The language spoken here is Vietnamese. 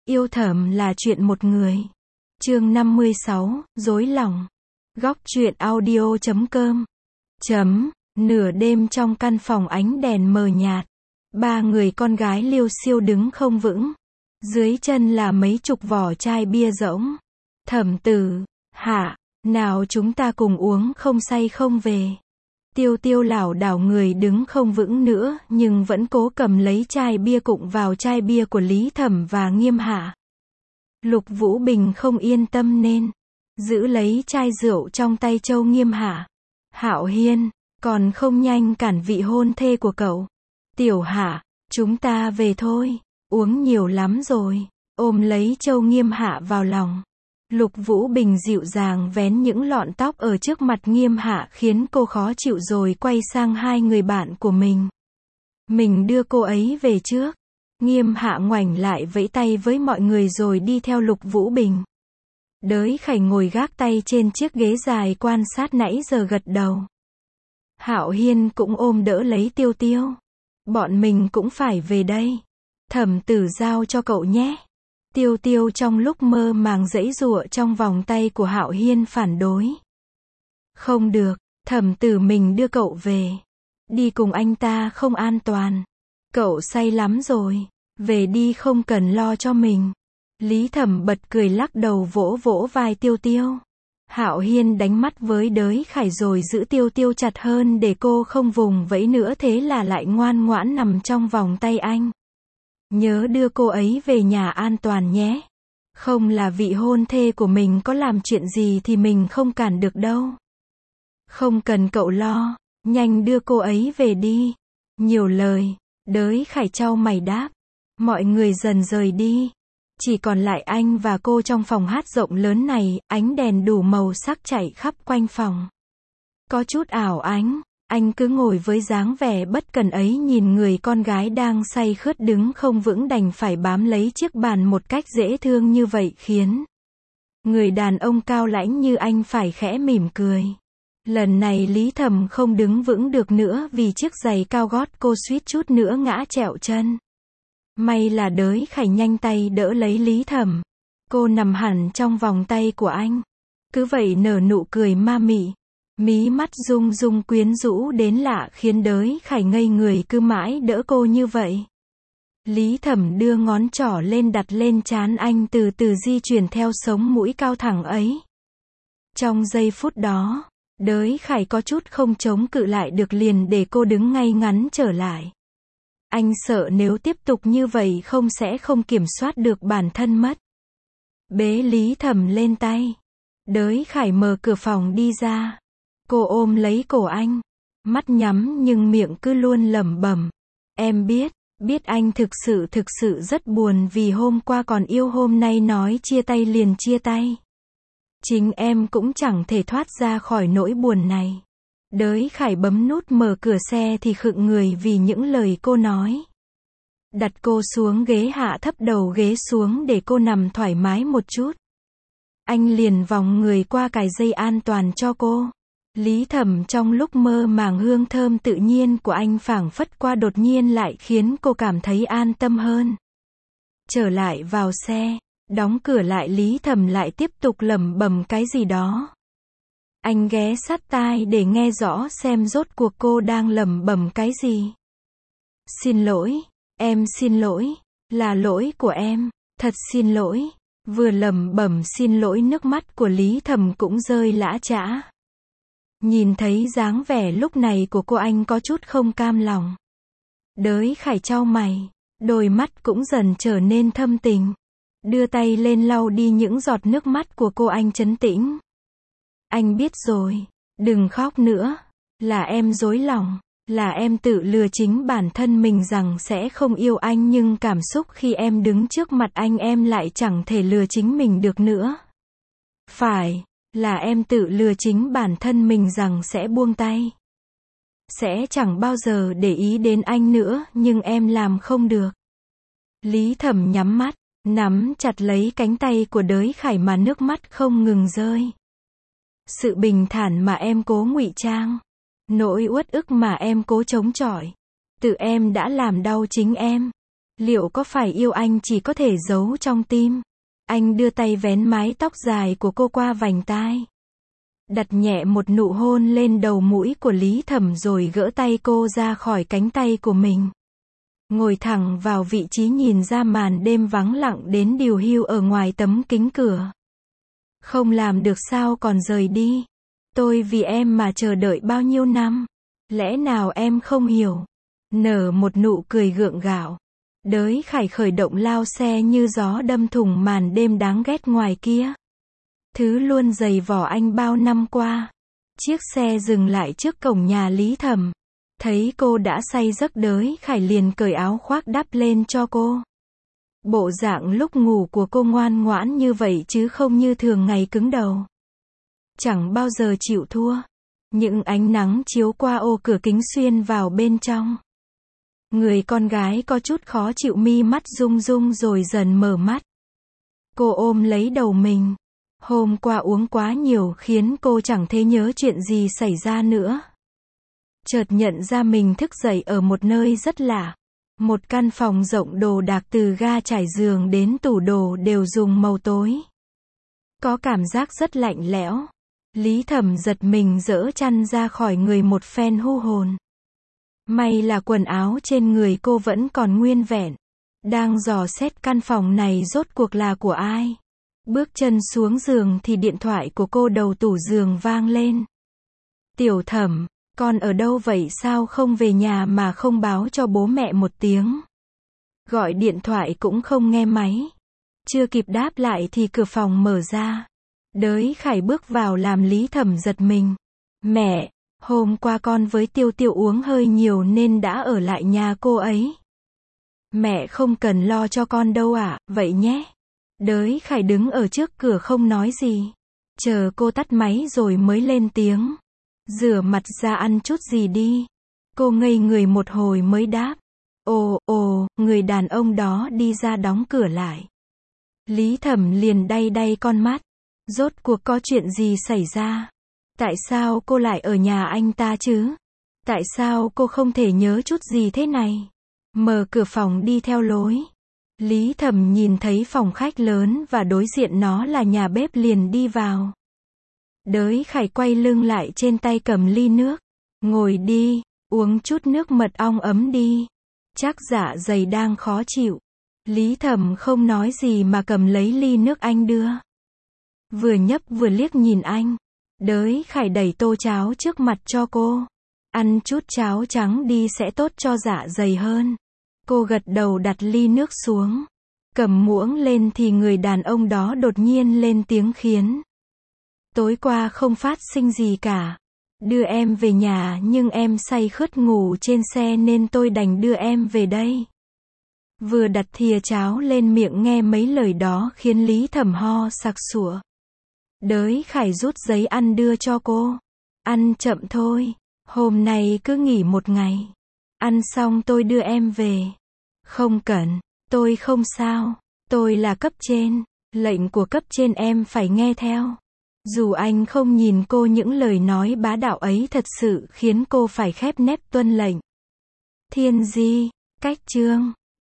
Yêu thầm là chuyện một người. Chương 56, dối lòng. Góc truyện audio.com. Nửa đêm trong căn phòng ánh đèn mờ nhạt. Ba người con gái liêu xiêu đứng không vững. Dưới chân là mấy chục vỏ chai bia rỗng. Thẩm Tử, hả, nào chúng ta cùng uống không say không về. Tiêu Tiêu lảo đảo người đứng không vững nữa, nhưng vẫn cố cầm lấy chai bia cụng vào chai bia của Lý Thẩm và Nghiêm Hạ. Lục Vũ Bình không yên tâm nên giữ lấy chai rượu trong tay Châu Nghiêm Hạ. Hạo Hiên, còn không nhanh cản vị hôn thê của cậu. Tiểu Hạ, chúng ta về thôi, uống nhiều lắm rồi. Ôm lấy Châu Nghiêm Hạ vào lòng. Lục Vũ Bình dịu dàng vén những lọn tóc ở trước mặt Nghiêm Hạ khiến cô khó chịu rồi quay sang hai người bạn của mình. Mình đưa cô ấy về trước. Nghiêm Hạ ngoảnh lại vẫy tay với mọi người rồi đi theo Lục Vũ Bình. Đới Khải ngồi gác tay trên chiếc ghế dài quan sát nãy giờ gật đầu. Hạo Hiên cũng ôm đỡ lấy Tiêu Tiêu. Bọn mình cũng phải về đây. Thẩm Tử giao cho cậu nhé. Tiêu Tiêu trong lúc mơ màng giãy giụa trong vòng tay của Hạo Hiên phản đối. Không được, Thẩm Tử mình đưa cậu về. Đi cùng anh ta không an toàn. Cậu say lắm rồi, về đi không cần lo cho mình. Lý Thẩm bật cười lắc đầu vỗ vỗ vai Tiêu Tiêu. Hạo Hiên đánh mắt với Đới Khải rồi giữ Tiêu Tiêu chặt hơn để cô không vùng vẫy nữa, thế là lại ngoan ngoãn nằm trong vòng tay anh. Nhớ đưa cô ấy về nhà an toàn nhé. Không là vị hôn thê của mình có làm chuyện gì thì mình không cản được đâu. Không cần cậu lo, nhanh đưa cô ấy về đi. Nhiều lời, Đới Khải chau mày đáp. Mọi người dần rời đi. Chỉ còn lại anh và cô trong phòng hát rộng lớn này, ánh đèn đủ màu sắc chạy khắp quanh phòng. Có chút ảo ánh. Anh cứ ngồi với dáng vẻ bất cần ấy nhìn người con gái đang say khướt đứng không vững đành phải bám lấy chiếc bàn một cách dễ thương như vậy khiến người đàn ông cao lãnh như anh phải khẽ mỉm cười. Lần này Lý Thẩm không đứng vững được nữa vì chiếc giày cao gót cô suýt chút nữa ngã trẹo chân. May là Đới Khải nhanh tay đỡ lấy Lý Thẩm. Cô nằm hẳn trong vòng tay của anh. Cứ vậy nở nụ cười ma mị. Mí mắt rung rung quyến rũ đến lạ khiến Đới Khải ngây người cứ mãi đỡ cô như vậy. Lý Thẩm đưa ngón trỏ lên đặt lên trán anh từ từ di chuyển theo sống mũi cao thẳng ấy. Trong giây phút đó, Đới Khải có chút không chống cự lại được liền để cô đứng ngay ngắn trở lại. Anh sợ nếu tiếp tục như vậy sẽ không kiểm soát được bản thân mất. Bế Lý Thẩm lên tay. Đới Khải mở cửa phòng đi ra. Cô ôm lấy cổ anh. Mắt nhắm nhưng miệng cứ luôn lẩm bẩm. Em biết anh thực sự rất buồn vì hôm qua còn yêu hôm nay nói chia tay liền chia tay. Chính em cũng chẳng thể thoát ra khỏi nỗi buồn này. Đới Khải bấm nút mở cửa xe thì khựng người vì những lời cô nói. Đặt cô xuống ghế hạ thấp đầu ghế xuống để cô nằm thoải mái một chút. Anh liền vòng người qua cài dây an toàn cho cô. Lý Thẩm trong lúc mơ màng hương thơm tự nhiên của anh phảng phất qua đột nhiên lại khiến cô cảm thấy an tâm hơn. Trở lại vào xe, đóng cửa lại Lý Thẩm lại tiếp tục lẩm bẩm cái gì đó. Anh ghé sát tai để nghe rõ xem rốt cuộc cô đang lẩm bẩm cái gì. Xin lỗi, em xin lỗi, là lỗi của em, thật xin lỗi. Vừa lẩm bẩm xin lỗi nước mắt của Lý Thẩm cũng rơi lã chã. Nhìn thấy dáng vẻ lúc này của cô anh có chút không cam lòng. Đới Khải chau mày, đôi mắt cũng dần trở nên thâm tình. Đưa tay lên lau đi những giọt nước mắt của cô anh trấn tĩnh. Anh biết rồi, đừng khóc nữa. Là em dối lòng, là em tự lừa chính bản thân mình rằng sẽ không yêu anh nhưng cảm xúc khi em đứng trước mặt anh em lại chẳng thể lừa chính mình được nữa. Phải, là em tự lừa chính bản thân mình rằng sẽ buông tay. Sẽ chẳng bao giờ để ý đến anh nữa nhưng em làm không được. Lý Thẩm nhắm mắt, nắm chặt lấy cánh tay của Đới Khải mà nước mắt không ngừng rơi. Sự bình thản mà em cố ngụy trang, nỗi uất ức mà em cố chống chọi, tự em đã làm đau chính em. Liệu có phải yêu anh chỉ có thể giấu trong tim? Anh đưa tay vén mái tóc dài của cô qua vành tai. Đặt nhẹ một nụ hôn lên đầu mũi của Lý Thẩm rồi gỡ tay cô ra khỏi cánh tay của mình. Ngồi thẳng vào vị trí nhìn ra màn đêm vắng lặng đến điều hiu ở ngoài tấm kính cửa. Không làm được sao còn rời đi. Tôi vì em mà chờ đợi bao nhiêu năm. Lẽ nào em không hiểu? Nở một nụ cười gượng gạo. Đới Khải khởi động lao xe như gió đâm thủng màn đêm đáng ghét ngoài kia. Thứ luôn giày vò anh bao năm qua. Chiếc xe dừng lại trước cổng nhà Lý Thẩm. Thấy cô đã say giấc Đới Khải liền cởi áo khoác đắp lên cho cô. Bộ dạng lúc ngủ của cô ngoan ngoãn như vậy chứ không như thường ngày cứng đầu. Chẳng bao giờ chịu thua. Những ánh nắng chiếu qua ô cửa kính xuyên vào bên trong. Người con gái có chút khó chịu, mi mắt rung rung rồi dần mở mắt. Cô ôm lấy đầu mình. Hôm qua uống quá nhiều khiến cô chẳng thể nhớ chuyện gì xảy ra nữa. Chợt nhận ra mình thức dậy ở một nơi rất lạ. Một căn phòng rộng, đồ đạc từ ga trải giường đến tủ đồ đều dùng màu tối. Có cảm giác rất lạnh lẽo. Lý Thẩm giật mình giở chăn ra khỏi người một phen hu hồn. May là quần áo trên người cô vẫn còn nguyên vẹn. Đang dò xét căn phòng này rốt cuộc là của ai. Bước chân xuống giường thì điện thoại của cô đầu tủ giường vang lên. Tiểu Thẩm, con ở đâu vậy, sao không về nhà mà không báo cho bố mẹ một tiếng? Gọi điện thoại cũng không nghe máy. Chưa kịp đáp lại thì cửa phòng mở ra. Đới Khải bước vào làm Lý Thẩm giật mình. Mẹ, hôm qua con với Tiêu Tiêu uống hơi nhiều nên đã ở lại nhà cô ấy. Mẹ không cần lo cho con đâu ạ, vậy nhé. Đới Khải đứng ở trước cửa không nói gì. Chờ cô tắt máy rồi mới lên tiếng. Rửa mặt ra ăn chút gì đi. Cô ngây người một hồi mới đáp. Ồ, người đàn ông đó đi ra đóng cửa lại. Lý Thẩm liền đay đay con mắt. Rốt cuộc có chuyện gì xảy ra? Tại sao cô lại ở nhà anh ta chứ? Tại sao cô không thể nhớ chút gì thế này? Mở cửa phòng đi theo lối. Lý Thẩm nhìn thấy phòng khách lớn và đối diện nó là nhà bếp liền đi vào. Đới Khải quay lưng lại, trên tay cầm ly nước. Ngồi đi, uống chút nước mật ong ấm đi. Chắc dạ dày đang khó chịu. Lý Thẩm không nói gì mà cầm lấy ly nước anh đưa. Vừa nhấp vừa liếc nhìn anh. Đới Khải đẩy tô cháo trước mặt cho cô. Ăn chút cháo trắng đi sẽ tốt cho dạ dày hơn. Cô gật đầu đặt ly nước xuống. Cầm muỗng lên thì người đàn ông đó đột nhiên lên tiếng khiến. Tối qua không phát sinh gì cả. Đưa em về nhà nhưng em say khướt ngủ trên xe nên tôi đành đưa em về đây. Vừa đặt thìa cháo lên miệng nghe mấy lời đó khiến Lý Thẩm ho sặc sụa. Đới Khải rút giấy ăn đưa cho cô. Ăn chậm thôi. Hôm nay cứ nghỉ một ngày. Ăn xong tôi đưa em về. Không cần. Tôi không sao. Tôi là cấp trên. Lệnh của cấp trên em phải nghe theo. Dù anh không nhìn cô, những lời nói bá đạo ấy thật sự khiến cô phải khép nép tuân lệnh. Thiên Di, cách chương